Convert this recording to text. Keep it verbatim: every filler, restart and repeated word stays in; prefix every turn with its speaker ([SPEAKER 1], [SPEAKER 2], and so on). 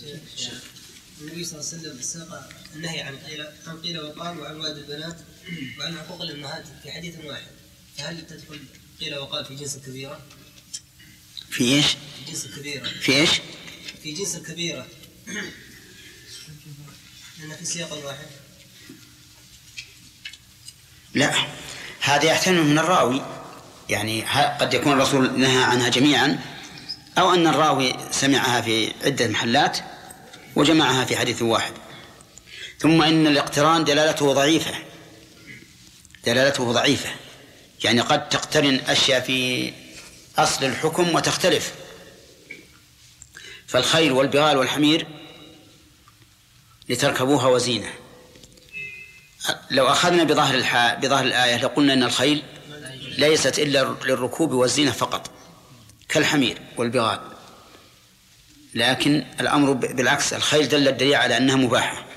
[SPEAKER 1] النبي صلى الله عليه وسلم ساق النهي عن قيل عن قيل وقال وعن وعد البنات وعن حقوق الأمهات في حديث واحد، فهل تدخل قيل وقال في جنس الكبيرة؟
[SPEAKER 2] في إيش؟
[SPEAKER 1] في جنس الكبيرة.
[SPEAKER 2] في إيش؟
[SPEAKER 1] في جنس الكبيرة، لأن في سياق واحد.
[SPEAKER 2] لا، هذا يحتمل من الراوي، يعني قد يكون الرسول نهى عنها جميعا، أو أن الراوي سمعها في عدة محلات وجمعها في حديث واحد. ثم إن الاقتران دلالته ضعيفة، دلالته ضعيفة، يعني قد تقترن أشياء في أصل الحكم وتختلف. فالخيل والبغال والحمير لتركبوها وزينة، لو أخذنا بظاهر الحا... بظاهر الآية لقلنا أن الخيل ليست إلا للركوب والزينة فقط كالحمير والبغال، لكن الأمر بالعكس، الخيل دل الدليل على أنها مباحة.